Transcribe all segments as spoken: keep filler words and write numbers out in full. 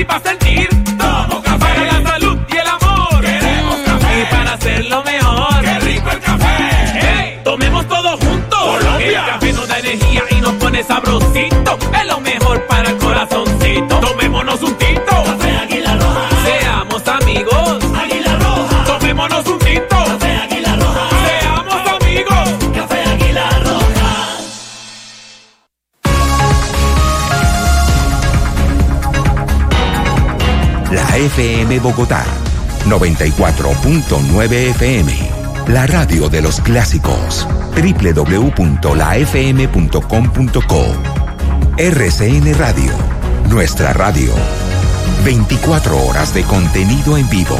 y para sentir. Tomo café. Para la salud y el amor. Queremos café. Y para hacerlo mejor. ¡Qué rico el café! ¡Hey! Tomemos todos juntos. Colombia. El café nos da energía y nos pone sabrosito. Es lo mejor para el corazoncito. Tomémonos un tinto. Café Águila Roja. Seamos amigos. Águila Roja. Tomémonos un tinto. Café Águila Roja. Seamos amigos. Café Águila Roja. La F M Bogotá, noventa y cuatro punto nueve F M. La radio de los clásicos. doble u doble u doble u punto la f m punto com punto co. R C N Radio. Nuestra radio. veinticuatro horas de contenido en vivo.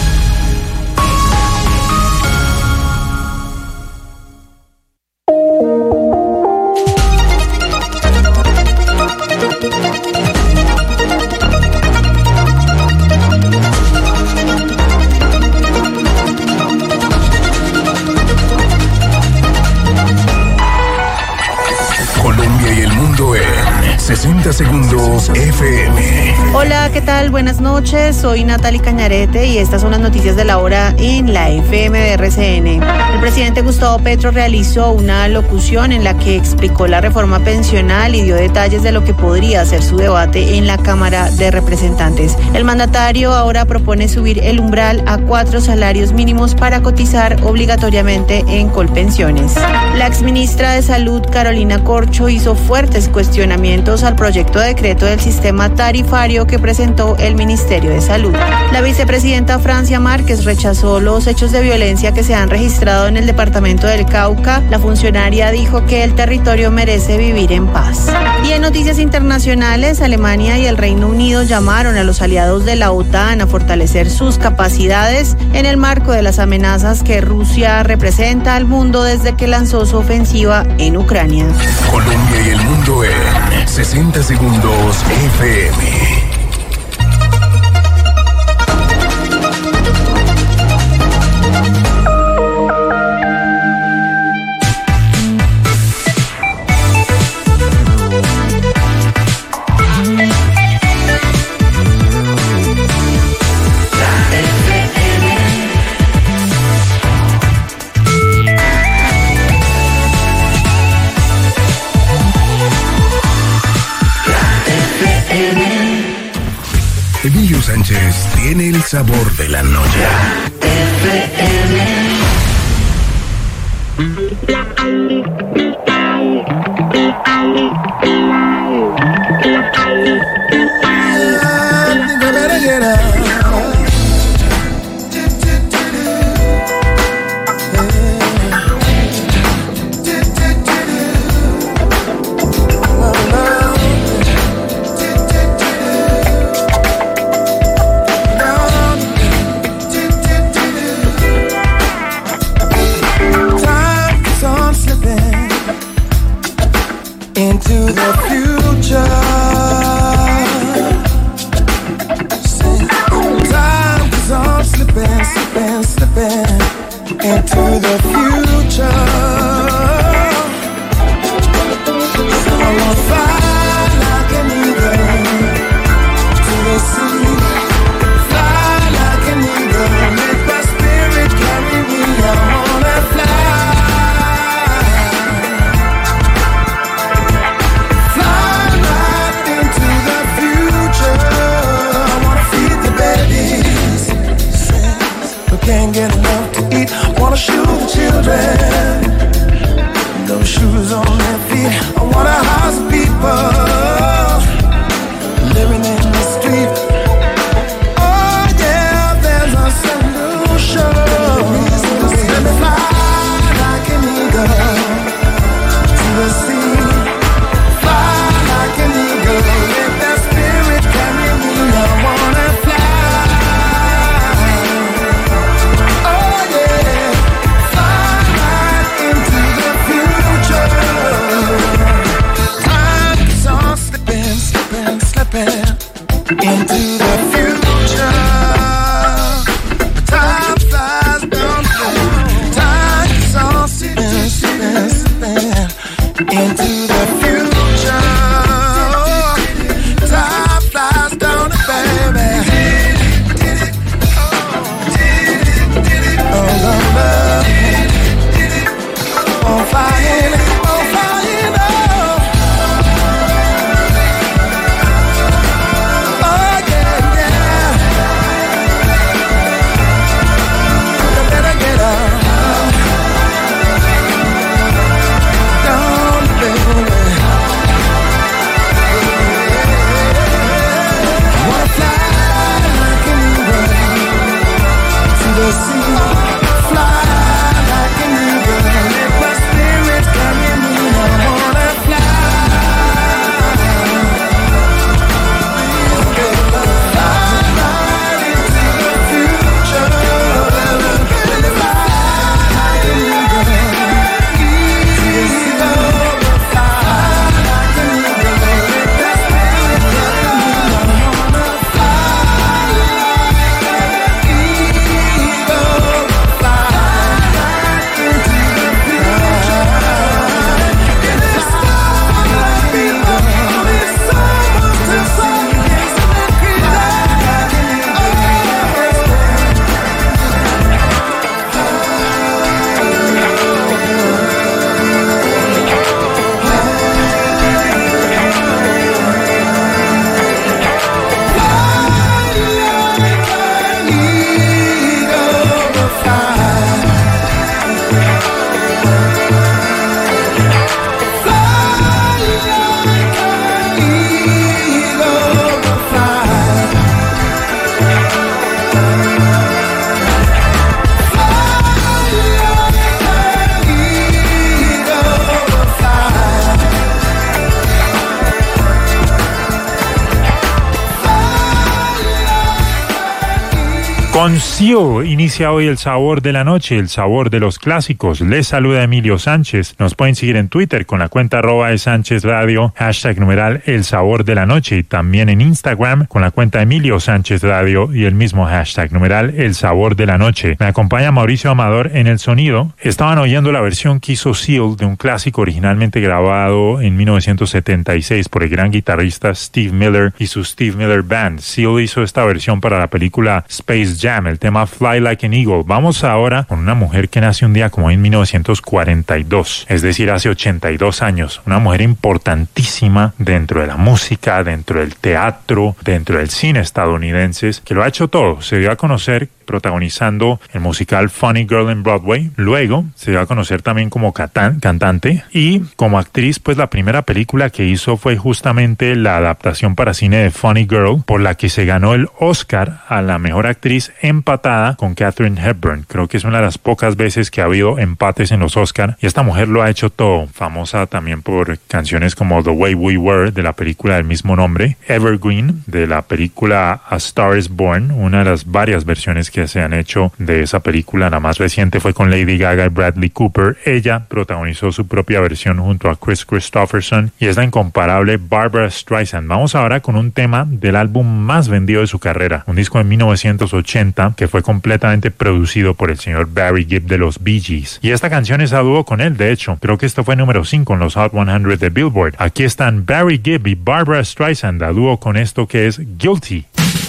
sesenta segundos F M. Hola, ¿qué tal? Buenas noches, soy Natalie Cañarete y estas son las noticias de la hora en la F M de R C N. El presidente Gustavo Petro realizó una locución en la que explicó la reforma pensional y dio detalles de lo que podría ser su debate en la Cámara de Representantes. El mandatario ahora propone subir el umbral a cuatro salarios mínimos para cotizar obligatoriamente en Colpensiones. La exministra de Salud, Carolina Corcho, hizo fuertes cuestionamientos al proyecto de decreto del sistema tarifario que presentó el Ministerio de Salud. La vicepresidenta Francia Márquez rechazó los hechos de violencia que se han registrado en el departamento del Cauca. La funcionaria dijo que el territorio merece vivir en paz. Y en noticias internacionales, Alemania y el Reino Unido llamaron a los aliados de la OTAN a fortalecer sus capacidades en el marco de las amenazas que Rusia representa al mundo desde que lanzó su ofensiva en Ucrania. Colombia y el mundo en sesenta segundos F M. Emilio Sánchez tiene el sabor de la noche. F M. Into the future, time is on slipping, slipping, slipping into the future. I wanna fly like an eagle to the sea, fly like an eagle, make my spirit carry me. I wanna fly. Can't get enough to eat. Wanna shoot the children, no shoes on their feet. I wanna house people living in the street. Oh yeah, there's a solution. Let me fly like an eagle to the sea. Fly like an eagle, let that spirit carry me. I wanna fly. Into the future, time flies down the time is all slipping, slipping, slipping. Into the future, time flies down the bay. Con Seal inicia hoy el sabor de la noche, el sabor de los clásicos. Les saluda Emilio Sánchez. Nos pueden seguir en Twitter con la cuenta arroba de Sánchez Radio, hashtag numeral el sabor de la noche, y también en Instagram con la cuenta Emilio Sánchez Radio y el mismo hashtag numeral el sabor de la noche. Me acompaña Mauricio Amador en el sonido. Estaban oyendo la versión que hizo Seal de un clásico originalmente grabado en mil novecientos setenta y seis por el gran guitarrista Steve Miller y su Steve Miller Band. Seal hizo esta versión para la película Space Jam, el tema Fly Like an Eagle. Vamos ahora con una mujer que nace un día como en mil novecientos cuarenta y dos, es decir, hace ochenta y dos años. Una mujer importantísima dentro de la música, dentro del teatro, dentro del cine estadounidenses, que lo ha hecho todo. Se dio a conocer protagonizando el musical Funny Girl en Broadway. Luego se dio a conocer también como catan- cantante y como actriz. Pues la primera película que hizo fue justamente la adaptación para cine de Funny Girl, por la que se ganó el Oscar a la mejor actriz, empatada con Katharine Hepburn. Creo que es una de las pocas veces que ha habido empates en los Oscar, y esta mujer lo ha hecho todo. Famosa también por canciones como The Way We Were de la película del mismo nombre, Evergreen de la película A Star is Born, una de las varias versiones que se han hecho de esa película. La más reciente fue con Lady Gaga y Bradley Cooper. Ella protagonizó su propia versión junto a Chris Christopherson y es la incomparable Barbra Streisand. Vamos ahora con un tema del álbum más vendido de su carrera, un disco de mil novecientos ochenta que fue completamente producido por el señor Barry Gibb de los Bee Gees, y esta canción es a dúo con él. De hecho, creo que esto fue número cinco en los Hot cien de Billboard. Aquí están Barry Gibb y Barbra Streisand a dúo con esto que es Guilty.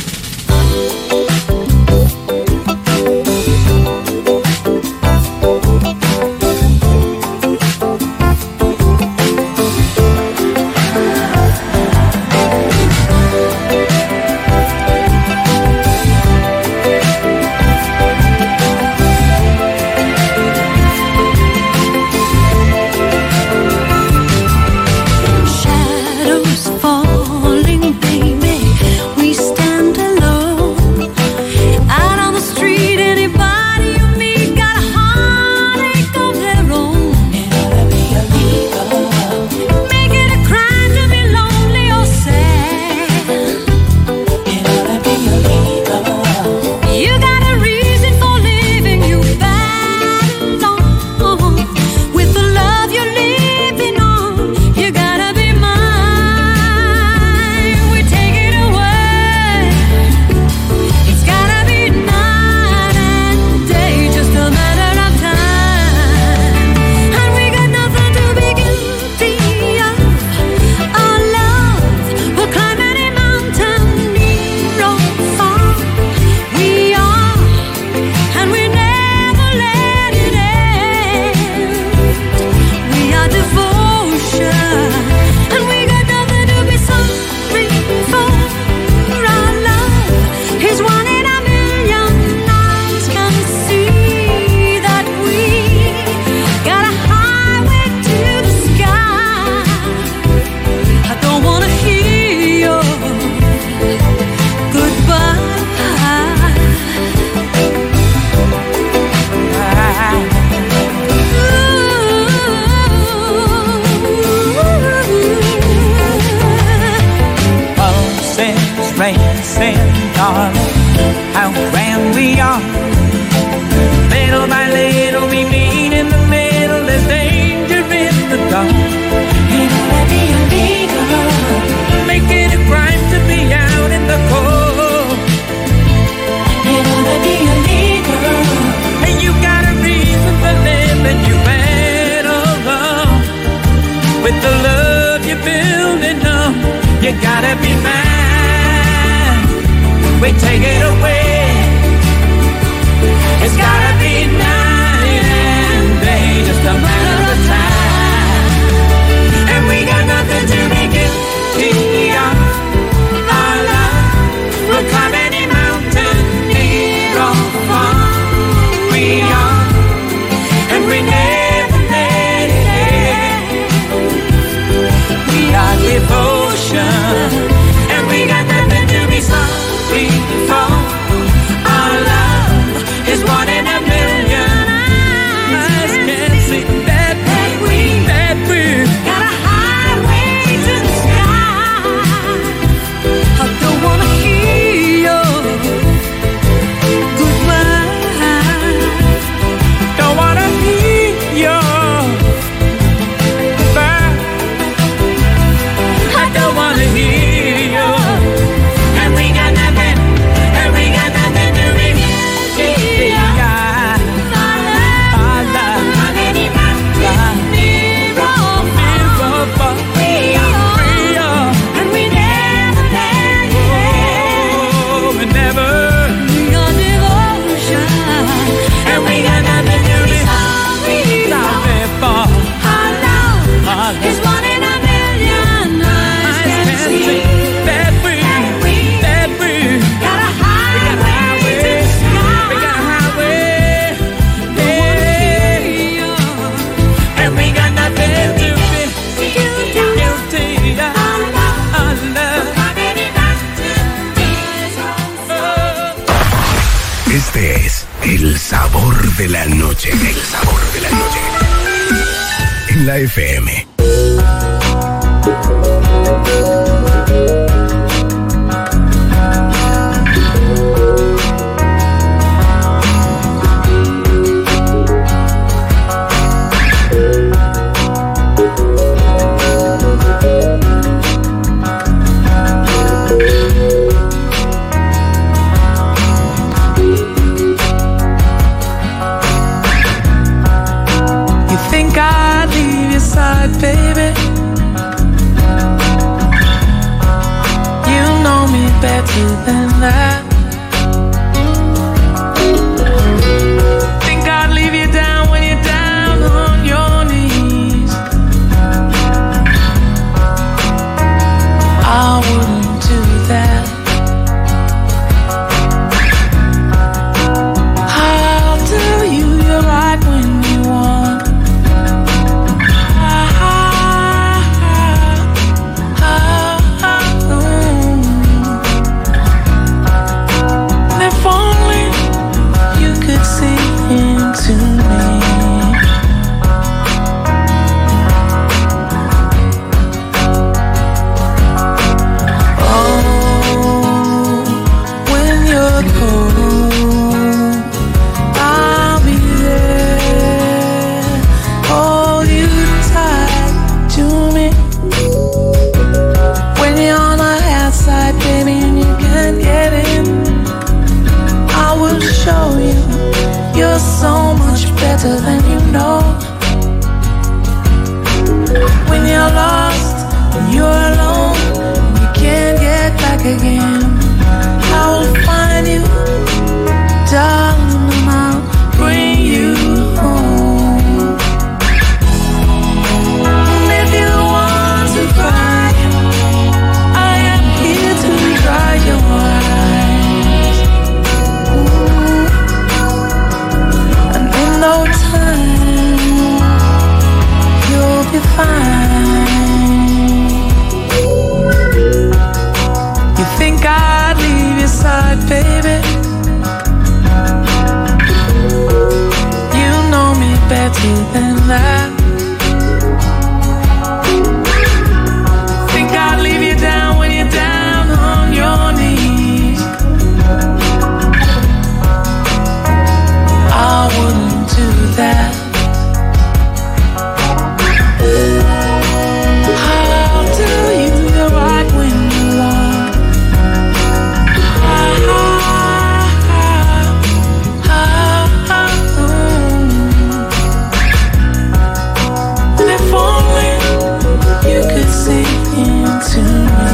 With the love you're building up, you gotta be mine. We take it away. It's gotta be night and day, just a matter of time. And we got nothing to be guilty of. Our love will climb any mountain, near or far. We are, and we never let it end. We are devotion, and we got nothing to be sorry for. Este es el sabor de la noche. El sabor de la noche. En la F M. Baby, you know me better than that. Think I'd leave you down when you're down on your knees. I wouldn't do that. I'll tell you you're right when you want. Better than you know. When you're lost, when you're alone, and you can't get back again, I will find you, darling, and I'll bring you home. And if you want to cry, I am here to dry your eyes. Ooh. And in no time, you'll be fine. You think I'd leave your side, baby? You know me better than that. Think I'd leave you down when you're down on your knees. I wouldn't do that. I'll tell you you're right when you want. Ah, ah, ah, ah, ah. And if only you could see into me.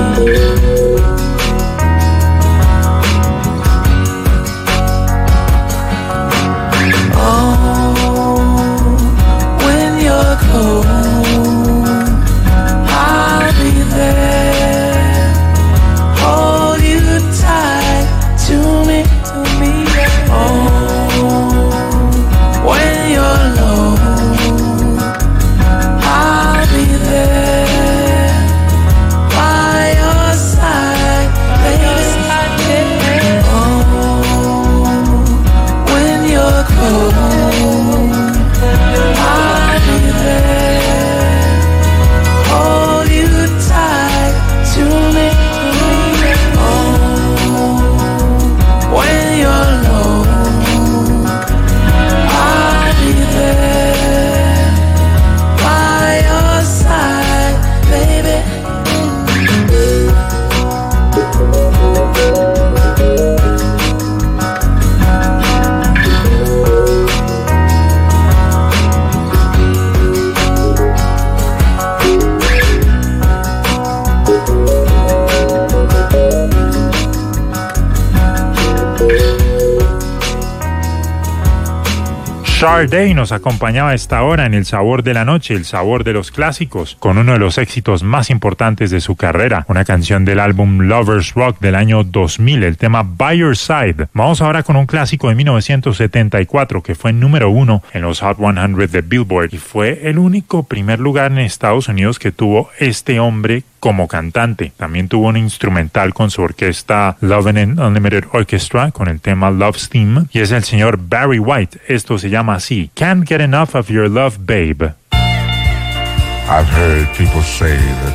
Sade nos acompañaba a esta hora en El Sabor de la Noche, el sabor de los clásicos, con uno de los éxitos más importantes de su carrera, una canción del álbum Lovers Rock del año dos mil, el tema By Your Side. Vamos ahora con un clásico de mil novecientos setenta y cuatro que fue número uno en los Hot cien de Billboard y fue el único primer lugar en Estados Unidos que tuvo este hombre como cantante. También tuvo un instrumental con su orquesta Love and Unlimited Orchestra con el tema Love's Theme, y es el señor Barry White. Esto se llama así: Can't Get Enough of Your Love, Babe. I've heard people say that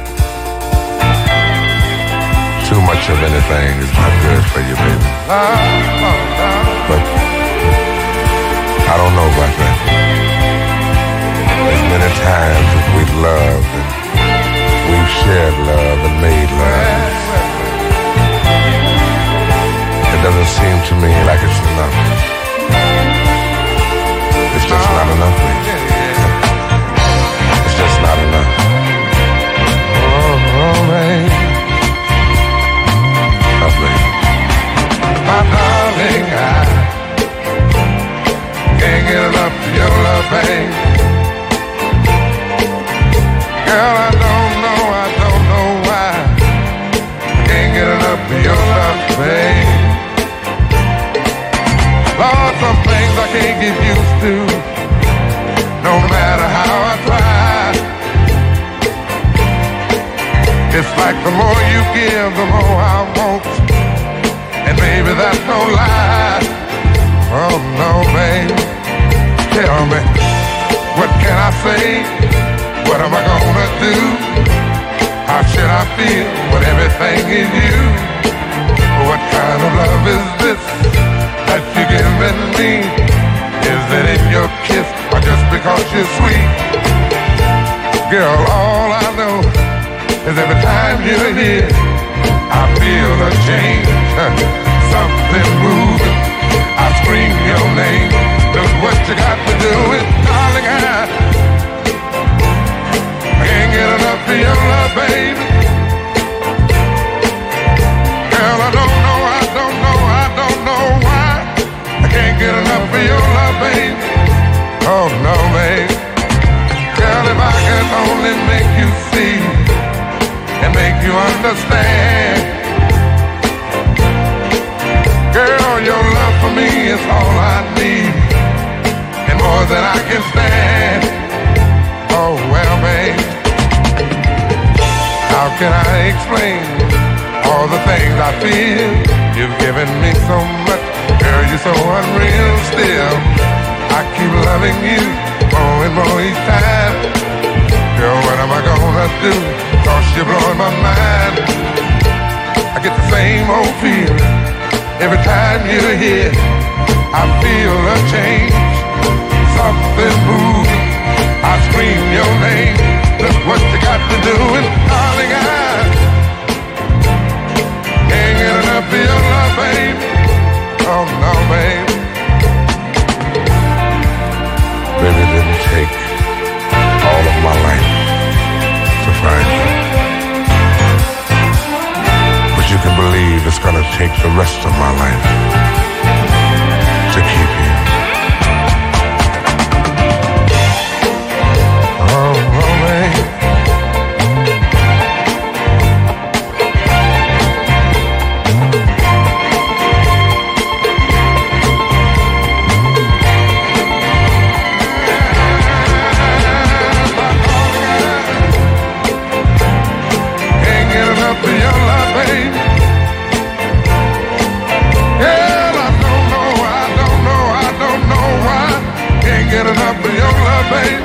too much of anything is not good for you, baby. But I don't know about that. As many times as we've loved and we've shared love and made love, it doesn't seem to me like it's enough. It's just not enough, baby. It's just not enough. Oh, oh, baby. Oh, baby. My darling, I can't get enough of your love, babe. Girl, I don't know, I don't know why I can't get enough of your love, babe. Lord, some things I can't get used to, no matter how I try. It's like the more you give, the more I want, and baby, that's no lie. Oh no, babe. Tell me, what can I say? What am I gonna do? How should I feel when everything is you? What kind of love is this that you're giving me? Is it in your kiss or just because you're sweet? Girl, all I know is every time you're here, I feel a change, something moving. I scream your name. Just what you got to do is, darling, I, I can't get enough of your love, baby. Girl, I don't know, I don't know, I don't know why I can't get enough of your love, baby. Oh no, baby. Girl, if I could only make you see and make you understand, girl, your love for me is all I need, and more than I can stand. Oh well, babe, how can I explain all the things I feel? You've given me so much, girl, you're so unreal still. I keep loving you more and more each time. Girl, what am I gonna do? Cause you're blowing my mind. I get the same old feeling every time you're here. I feel a change, something moving. I scream your name. That's what you got to do. And darling, I can't get enough of your love, babe. Oh no, babe. Baby, it didn't take all of my life to find you, but you can believe it's gonna take the rest of my life to keep you. Oh, oh, babe. Get enough of your love, babe.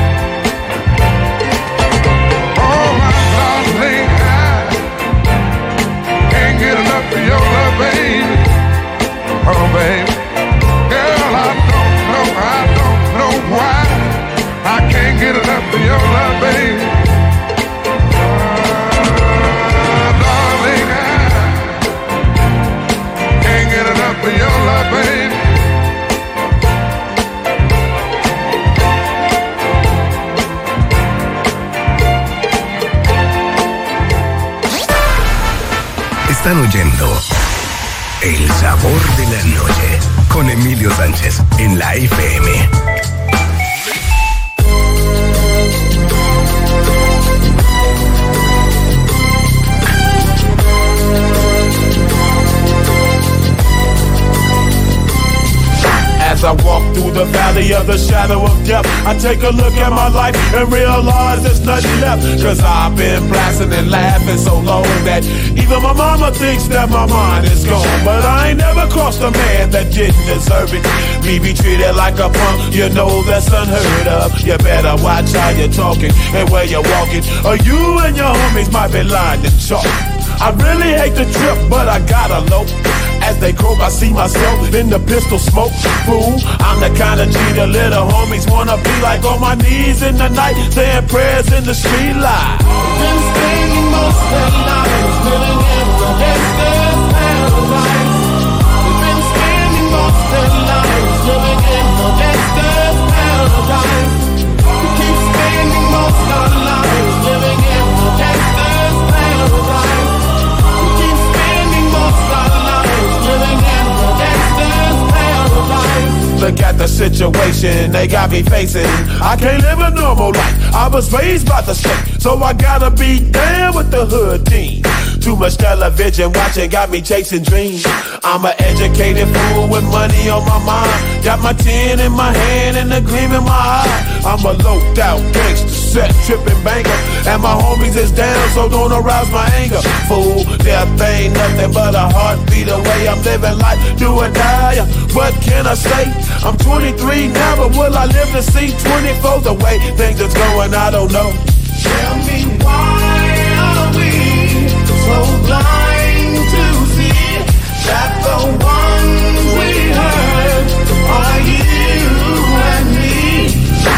Oh, my darling, I can't get enough of your love, babe. Oh, babe. Girl, I don't know, I don't know why I can't get enough of your love, babe. Oh, darling, I can't get enough of your love, babe. Están oyendo El Sabor de la Noche con Emilio Sánchez en la F M. As I walk through the valley of the shadow of death, I take a look at my life and realize there's nothing left. Cause I've been blasting and laughing so long that even my mama thinks that my mind is gone. But I ain't never crossed a man that didn't deserve it. Me be treated like a punk, you know that's unheard of. You better watch how you're talking and where you're walking, or you and your homies might be lying to chalk. I really hate the trip, but I gotta low. As they croak, I see myself in the pistol smoke. Fool, I'm the kind of G the little homies wanna be like, on my knees in the night, saying prayers in the street light. Been spending most of their lives living in the gangster's paradise. We've been spending most of their lives living in the gangster's paradise. We keep spending most of our lives living in the gangster's paradise. We keep spending most of our lives living in the gangster's paradise. Look at the situation they got me facing. I can't live a normal life. I was raised by the state, so I gotta be down with the hood team. Too much television watching got me chasing dreams. I'm an educated fool with money on my mind. Got my tin in my hand and a gleam in my eye. I'm a loped out gangster, set tripping banker, and my homies is down, so don't arouse my anger. Fool, death ain't nothing but a heartbeat away. I'm living life, do or die. What can I say? I'm twenty-three now, but will I live to see twenty-four? The way things is going, I don't know. Tell me why are we so blind to see that the ones we hurt are you and me?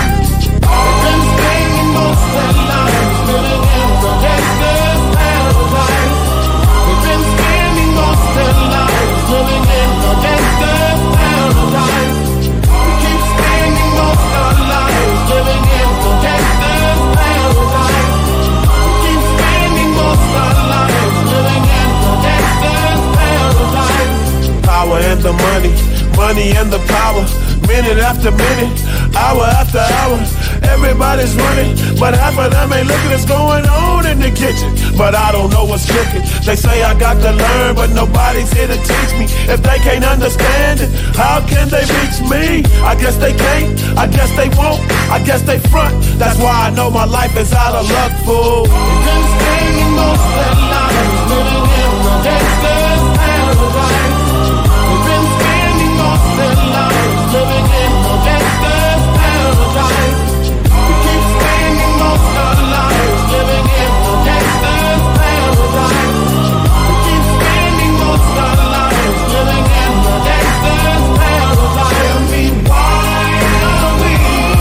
We've been spending most of our lives living in the gangster's paradise. We've been spending most of our lives living in the gangster's paradise. We keep spending most of our lives living in the gangster's paradise. We keep spending most of our lives living in the gangster's paradise. Power and the money, money and the power. Minute after minute, hour after hour, everybody's running, but half of them ain't looking what's going on in the kitchen. But I don't know what's cooking. They say I got to learn, but nobody's here to teach me. If they can't understand it, how can they reach me? I guess they can't, I guess they won't, I guess they front. That's why I know my life is out of luck, fool. We've been spending most of our lives living in the gangster's paradise. We've been spending most of our lives living in the gangster's paradise. We keep spending most of our lives living in the gangster's paradise. We keep spending most of our lives living in the gangster's paradise. Tell me why are we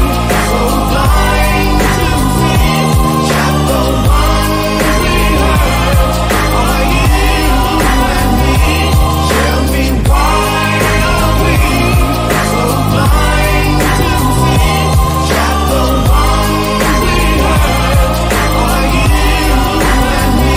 so blind to see that the ones we hurt are you and me? Tell me why are we so blind to see that the ones we hurt are you and me?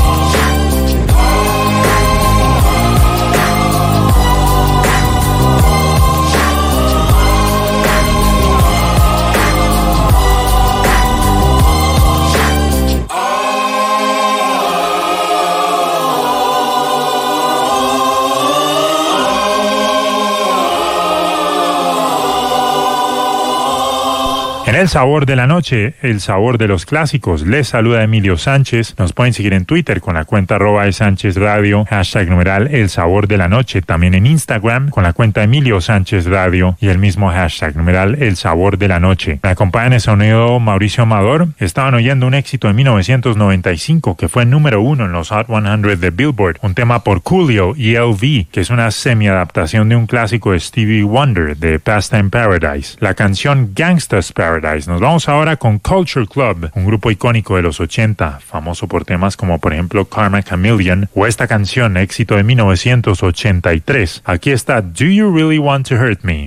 En El Sabor de la Noche, el sabor de los clásicos, les saluda Emilio Sánchez. Nos pueden seguir en Twitter con la cuenta arroba de Sánchez Radio, hashtag numeral El Sabor de la Noche. También en Instagram con la cuenta Emilio Sánchez Radio y el mismo hashtag numeral El Sabor de la Noche. Me acompaña en el sonido Mauricio Amador. Estaban oyendo un éxito de mil novecientos noventa y cinco que fue número uno en los Hot cien de Billboard. Un tema por Coolio y L V, que es una semi-adaptación de un clásico de Stevie Wonder de Pastime Paradise. La canción Gangsta's Paradise. Nos vamos ahora con Culture Club, un grupo icónico de los ochenta, famoso por temas como por ejemplo Karma Chameleon o esta canción, éxito de mil novecientos ochenta y tres. Aquí está Do You Really Want to Hurt Me?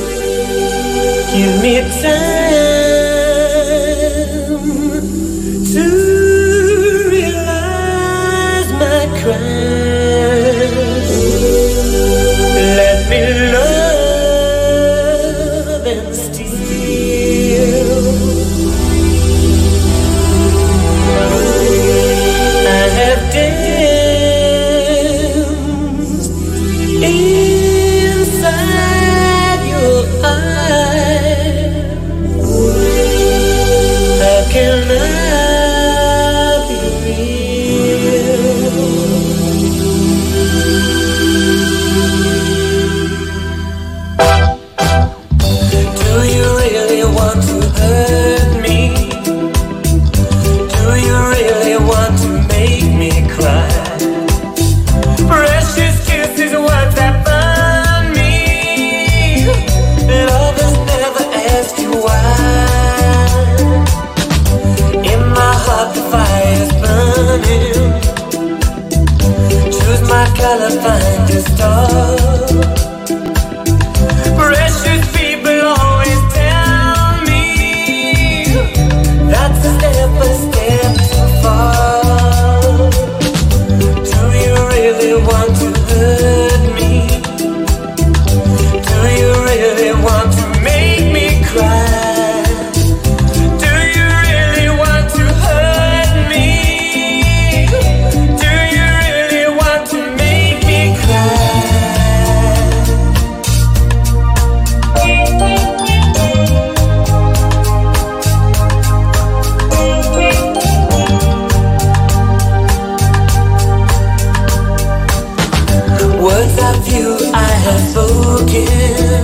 Give me time to realize my crime. Let me love and steal. I have danced inside your my color find a star. Precious people always tell me that's a step, a step too far. Do you really want to hurt me? Do you really want to make me cry? Do you really want to hurt me? Do you really want to make me cry? Words of you I have spoken,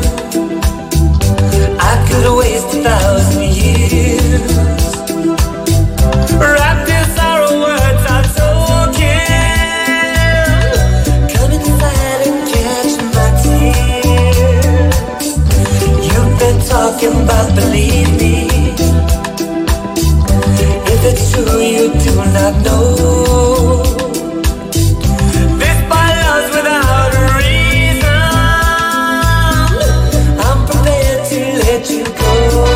I could waste a thousand years. Wrapped in sorrow, words are token. Come inside and catch my tears. You've been talking about, believe me. If it's true, you do not know. This by love's without a reason. I'm prepared to let you go.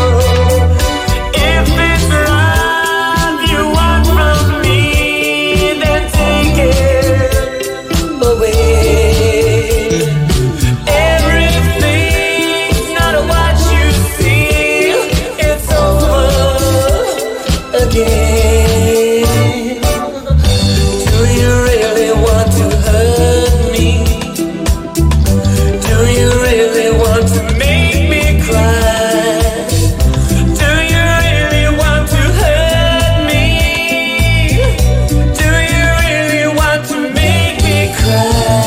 If it's love you want from me, then take it away. Everything's not what you see. It's over again. Do you really want to hurt me? Do you really want to make me cry? Do you really want to hurt me? Do you really want to make me cry?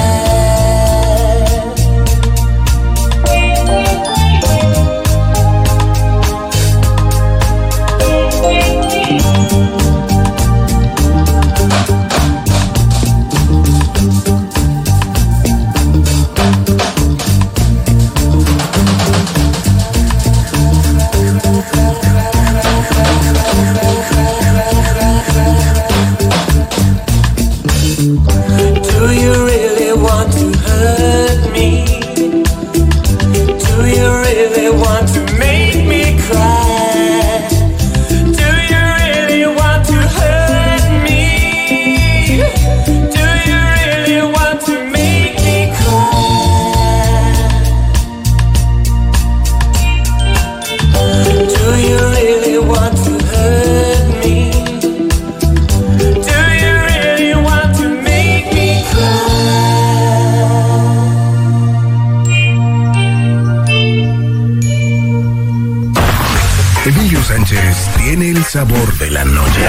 Do you really want to hurt me? Do you really want to make me cry? Do you really want to hurt me? Do you really want to make me cry? Do you really want to hurt me? Do you really want to make me cry? Emilio Sánchez tiene el sabor de la noche.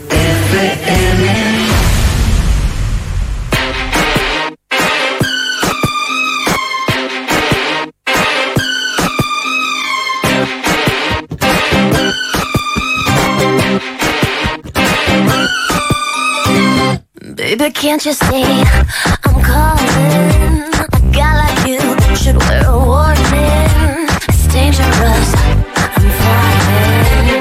Baby, can't you see I'm calling? A guy like you should wear a warning. It's dangerous, I'm falling.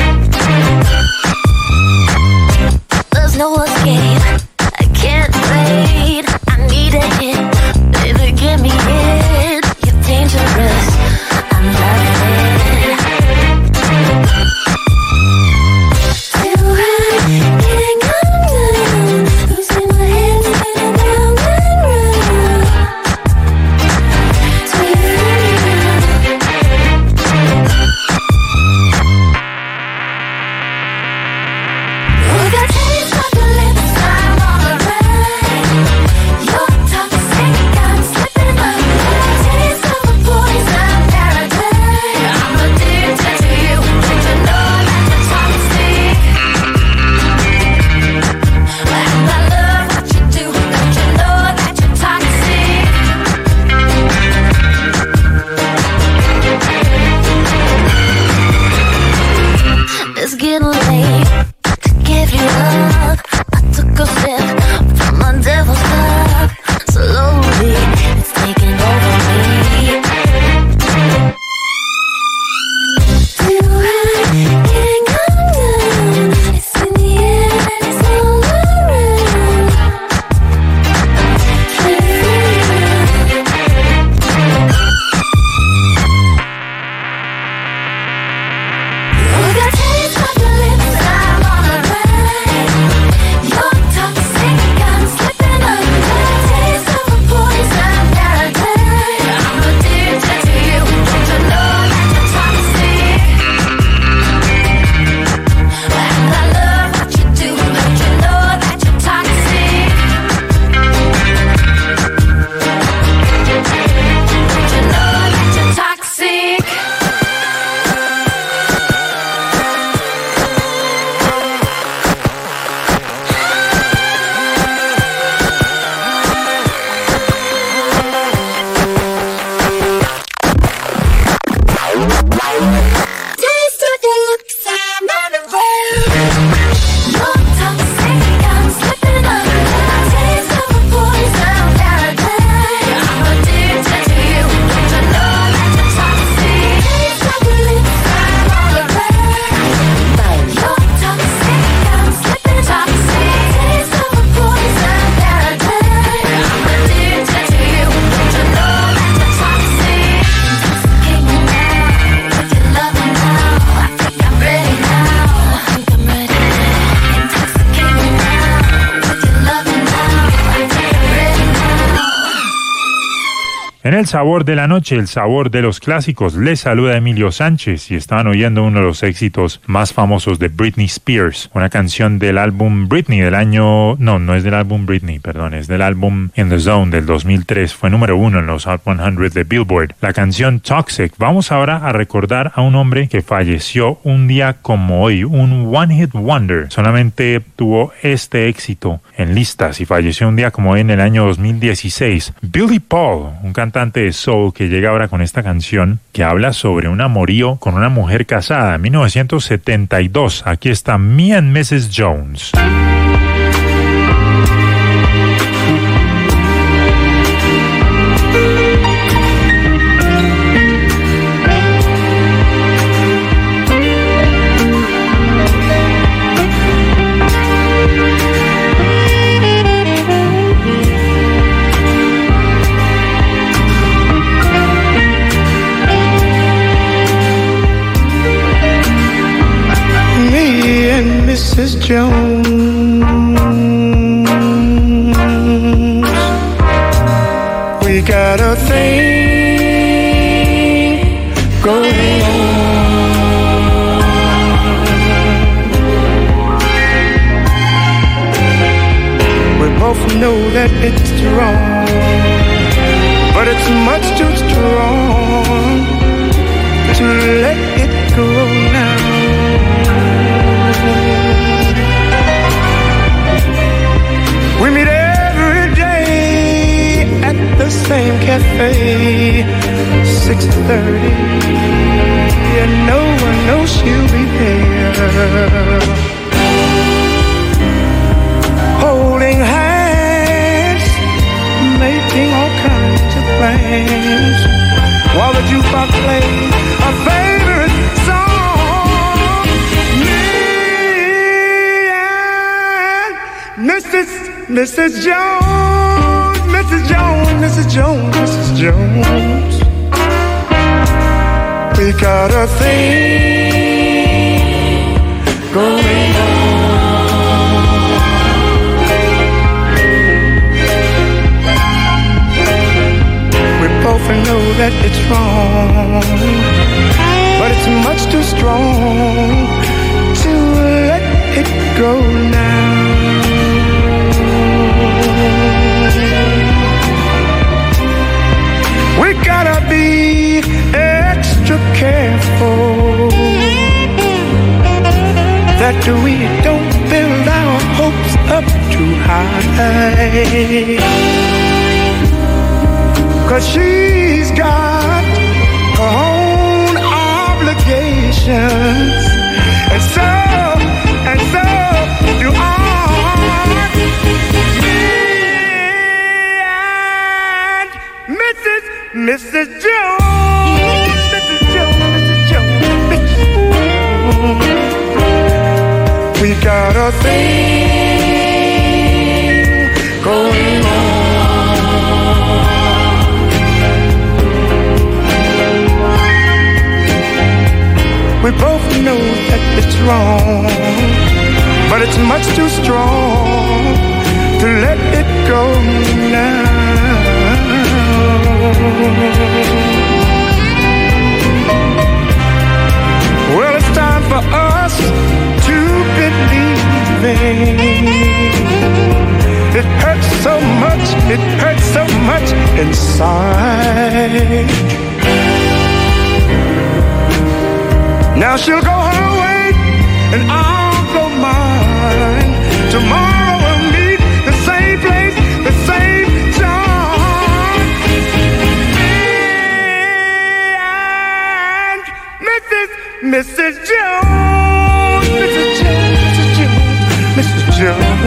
There's no escape, I can't wait. I need a hit, baby, give me it. You're dangerous, I'm loving it. Still right, getting on down. Losing my head, spinning round. En el sabor de la noche, el sabor de los clásicos, les saluda Emilio Sánchez y estaban oyendo uno de los éxitos más famosos de Britney Spears, una canción del álbum Britney del año, no, no es del álbum Britney, perdón, es del álbum In the Zone del dos mil tres, fue número uno en los Hot cien de Billboard, la canción Toxic. Vamos ahora a recordar a un hombre que falleció un día como hoy, un One Hit Wonder, solamente tuvo este éxito en listas y falleció un día como hoy en el año dos mil dieciséis, Billy Paul, un cantante cantante de soul que llega ahora con esta canción que habla sobre un amorío con una mujer casada en mil novecientos setenta y dos. Aquí está Me and missus Jones. missus Jones, we got a thing going on. We both know that it's wrong, but it's much too strong to let it go now. We meet every day at the same cafe, six thirty, and no one knows she'll be there. Holding hands, making all kinds of plans, while the jukebox plays a favorite song. Me and missus missus Jones, missus Jones, missus Jones, missus Jones, we got a thing going on. We both know that it's wrong, but it's much too strong to let it go now. We gotta be extra careful that we don't build our hopes up too high, 'cause she's got her own obligations, and so, and so do I. missus Jones, missus Jones, missus Jones, missus Jones, we got a thing going on. We both know that it's wrong, but it's much too strong to let it go now. Well, it's time for us to believe in. It hurts so much, it hurts so much inside. Now she'll go her way and I'll go mine. Tomorrow we'll meet the same place, the same time. missus Jones, missus Jones, missus Jones,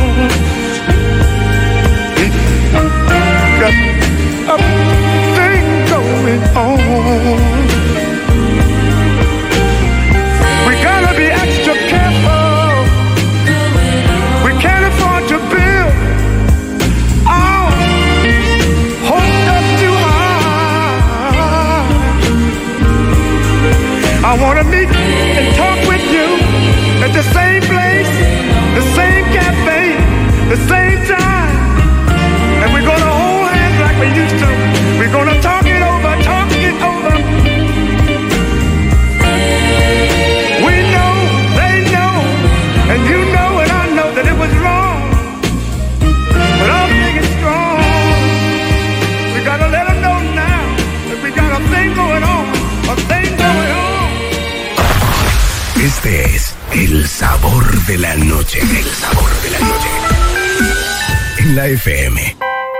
missus Jones, we got a thing going on. We gotta be extra careful de la noche. El sabor de la noche. En la F M.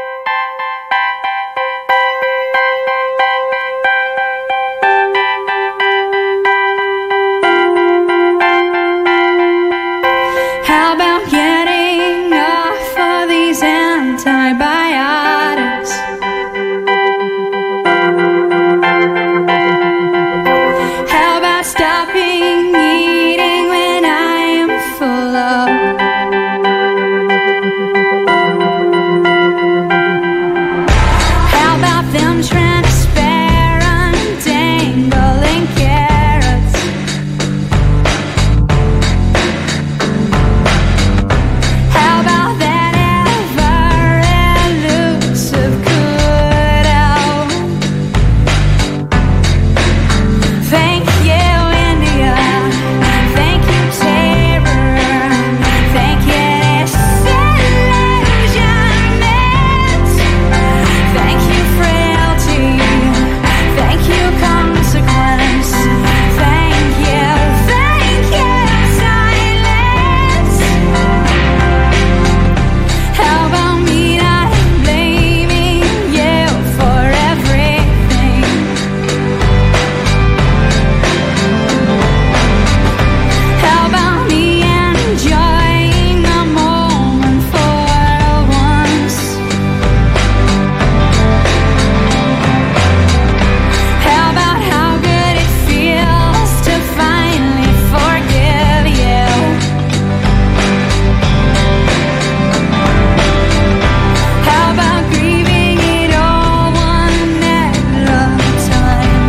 How about getting off of these antibiotics? How about stopping eating when I am full of? How about them transparent dangling carrots? How about that ever elusive kudo? Thank you, India. Thank you, terror. Thank you, disillusionment. Thank you, frailty. Thank you, consequence. Thank you, thank you, silence. How about me not blaming you for everything? How about me enjoying the moment for once? How about how good it feels to finally forgive you? How about grieving it all one at a time?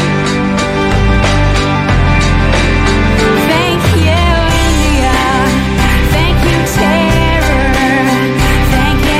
Thank you, India. Thank you, terror. Thank you,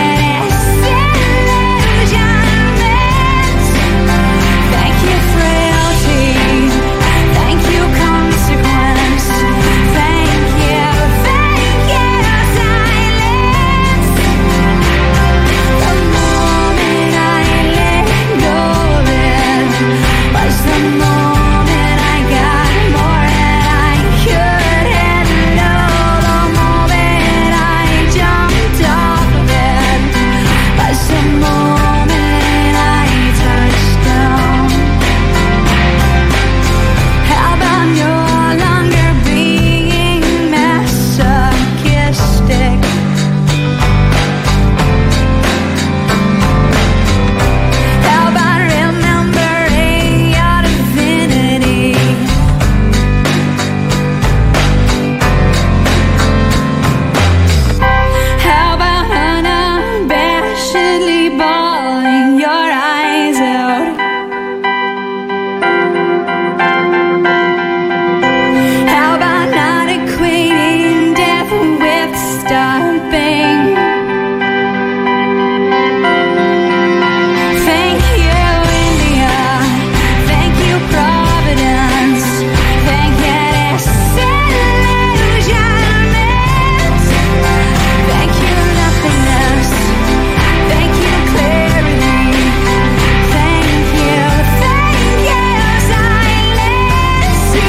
disillusionment. Thank you, frailty. Thank you, consequence. Thank you, thank you, silence. The moment I let go of it was the moment I got more than I could handle. The moment I jumped off of it was the moment I touched down. How about no longer being masochistic? How about remembering your divinity? How about unabashedly bawling your eyes out? How about not equating death with stopping? Thank you, India. Thank you, Providence. Thank you, disillusionment. Thank you, nothingness. Thank you, clarity. Thank you, thank you, silence.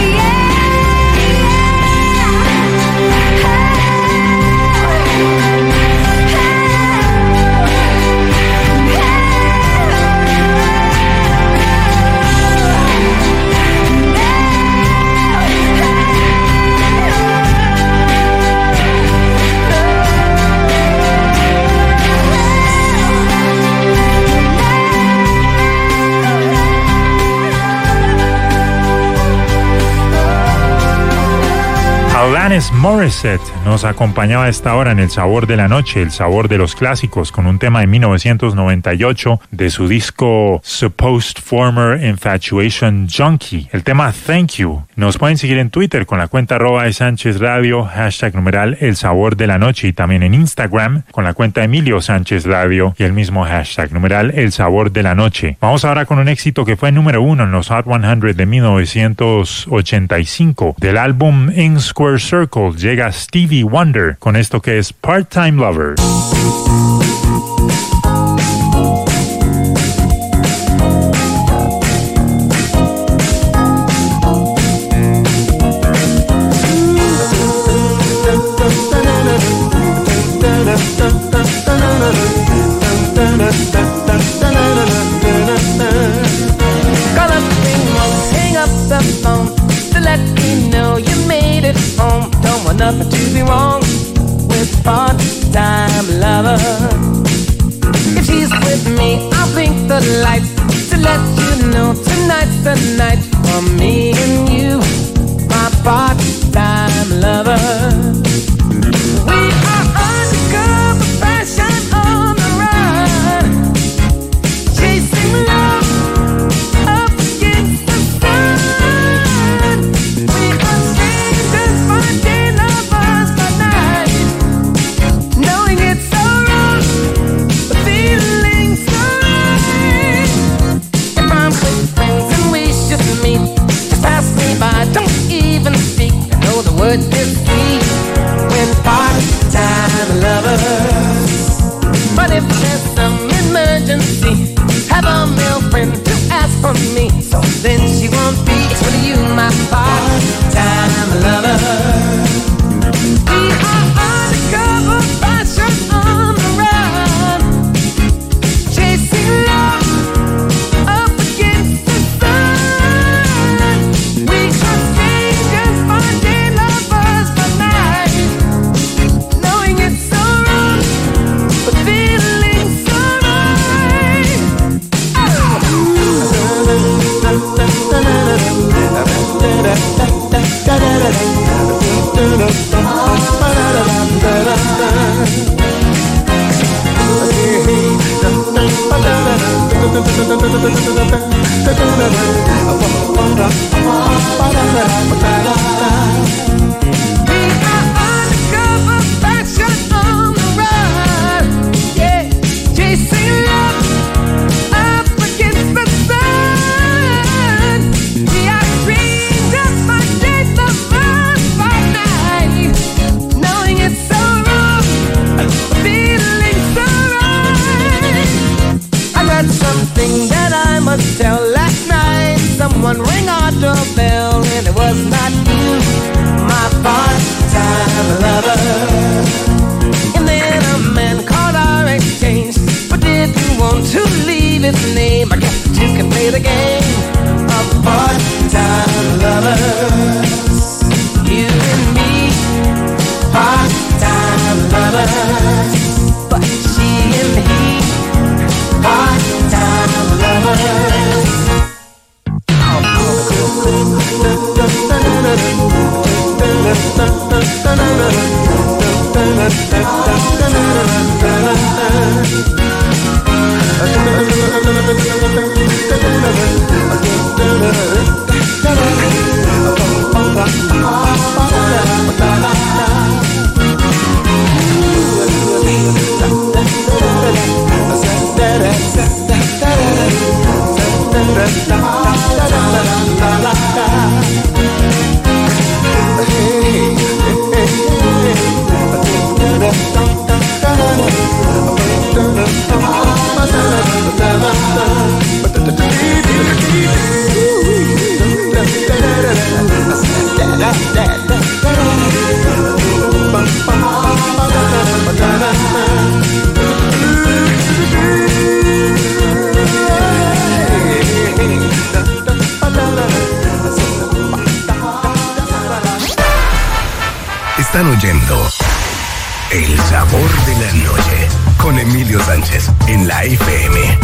Alanis Morissette nos acompañaba a esta hora en El Sabor de la Noche, el sabor de los clásicos, con un tema de mil novecientos noventa y ocho de su disco Supposed Former Infatuation Junkie, el tema Thank You. Nos pueden seguir en Twitter con la cuenta arroba de Sánchez Radio, hashtag numeral El Sabor de la Noche, y también en Instagram con la cuenta Emilio Sánchez Radio y el mismo hashtag numeral El Sabor de la Noche. Vamos ahora con un éxito que fue número uno en los Hot cien de mil novecientos ochenta y cinco. Del álbum In Square Circle llega Stevie Wonder con esto que es Part-Time Lover. me, I'll blink the lights to let you know tonight's the night for me and you, my part-time lover. We are undercover fashion on the run, chasing love up against the sun. We are strangers by day, lovers by night, knowing it's so wrong, but feeling so right. If I'm with friends and we should meet, just pass me by, don't even speak. I know the word is sweet when part-time lovers. But if there's some emergency, have a male friend to ask for me, so then she won't be with you, my part-time lover. We are undercover fashion on the run, chasing love up against the sun. We are strangers by day, lovers by night, knowing it's so wrong, but feeling so right. We are undercover fashion on the run, yeah, chasing love up against the sun. We are strangers by day, lovers by night, knowing it's so wrong, feeling so right. I got something that I must tell. Last night someone rang our doorbell and it was not you, my part-time lover. And then a man called our exchange, but didn't want to leave his name. I guess you can play the game of part-time lovers. You and me, part-time lovers. But she and he, part-time lovers. Están oyendo El Sabor de la Noche con Emilio Sánchez en la F M.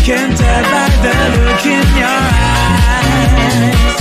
can tell by the look in your eyes.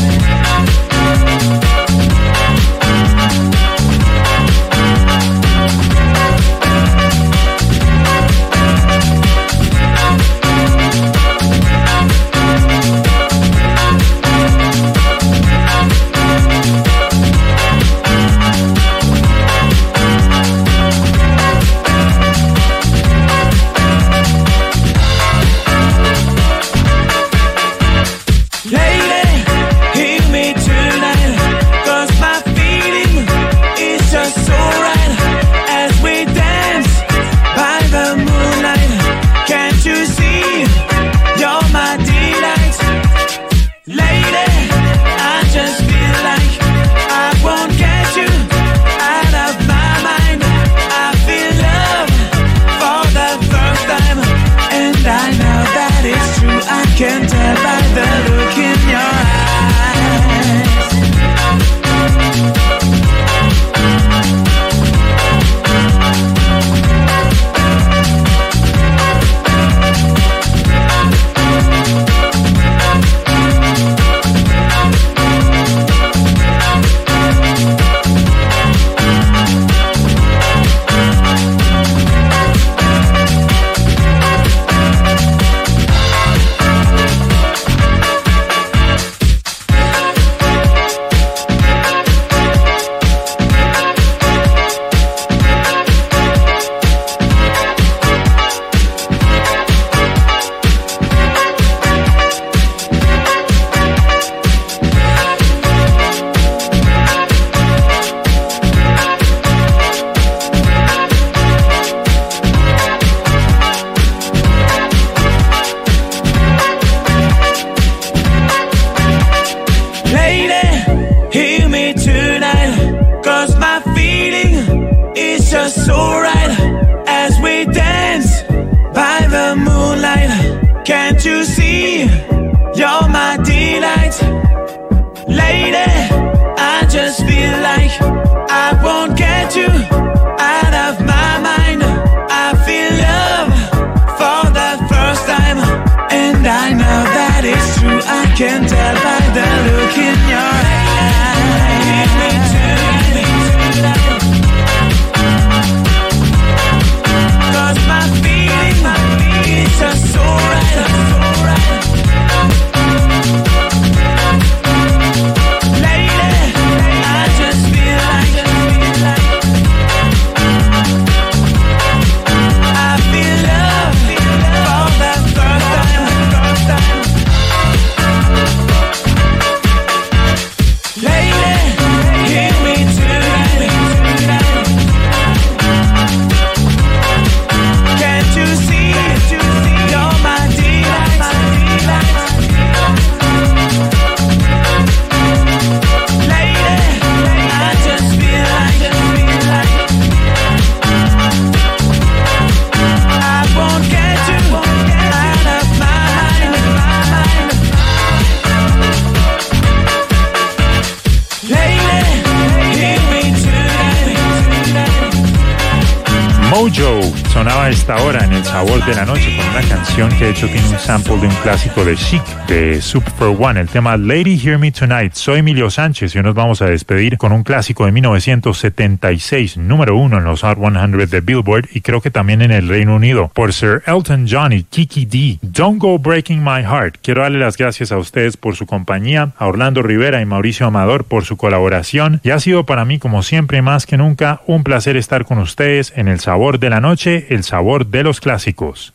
Can tell by the look in your eyes. Can tell by the look in your eyes. Give me tonight, cause my feeling, my feeling is just so right, so right. Lady, I just feel like, feel like I feel love, feel love for the first time, first time. Mojo sonaba a esta hora en El Sabor de la Noche con una canción que de hecho tiene un sample de un clásico de Chic, de Soup for One, el tema Lady Hear Me Tonight. Soy Emilio Sánchez y hoy nos vamos a despedir con un clásico de mil novecientos setenta y seis, número uno en los Hot cien de Billboard y creo que también en el Reino Unido, por Sir Elton John y Kiki D. Don't Go Breaking My Heart. Quiero darle las gracias a ustedes por su compañía, a Orlando Rivera y Mauricio Amador por su colaboración, y ha sido para mí, como siempre, más que nunca, un placer estar con ustedes en El Sabor de la Noche, el sabor de los clásicos.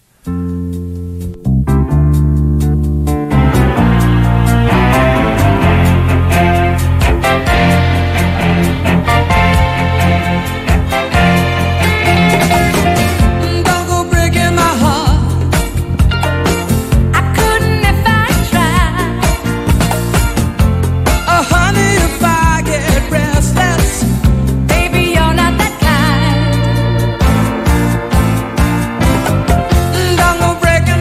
Breaking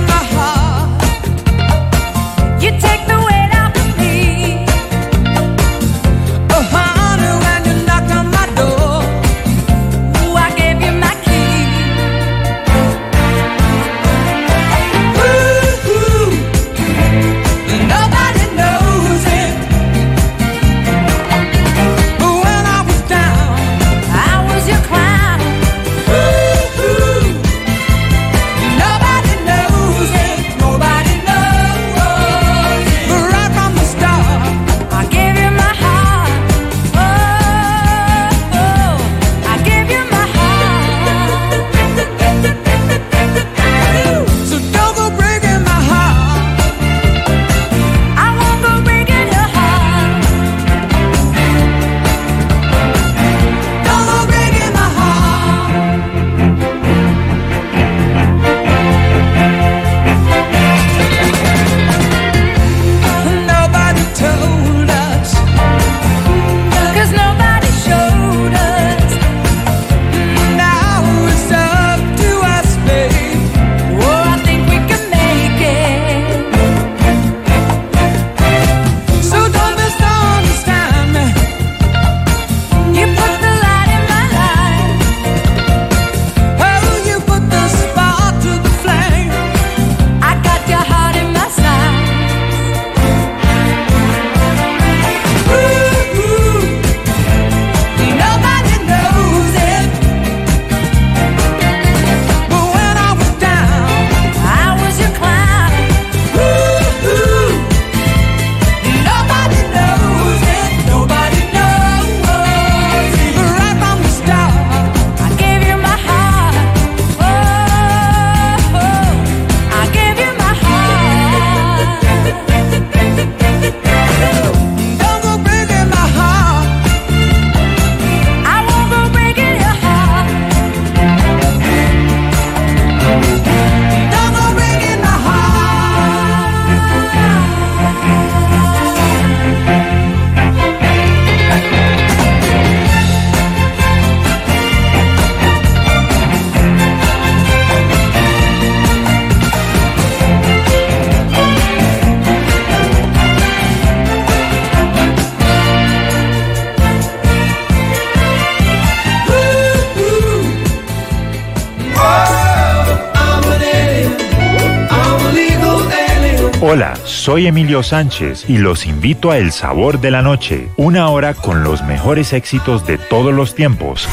Hola, soy Emilio Sánchez y los invito a El Sabor de la Noche, una hora con los mejores éxitos de todos los tiempos.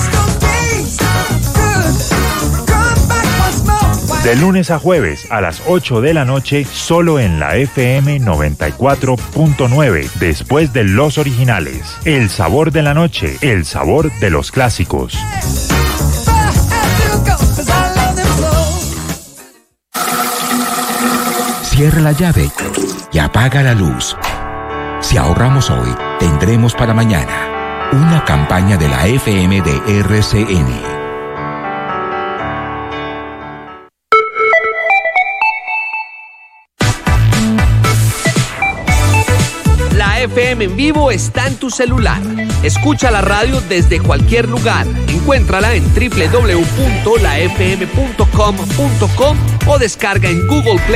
De lunes a jueves a las ocho de la noche, solo en la F M noventa y cuatro punto nueve, después de los originales. El Sabor de la Noche, el sabor de los clásicos. Cierra la llave y apaga la luz. Si ahorramos hoy, tendremos para mañana. Una campaña de la F M de R C N. La F M en vivo está en tu celular. Escucha la radio desde cualquier lugar. Encuéntrala en doble u doble u doble u punto la f m punto com punto com o descarga en Google Play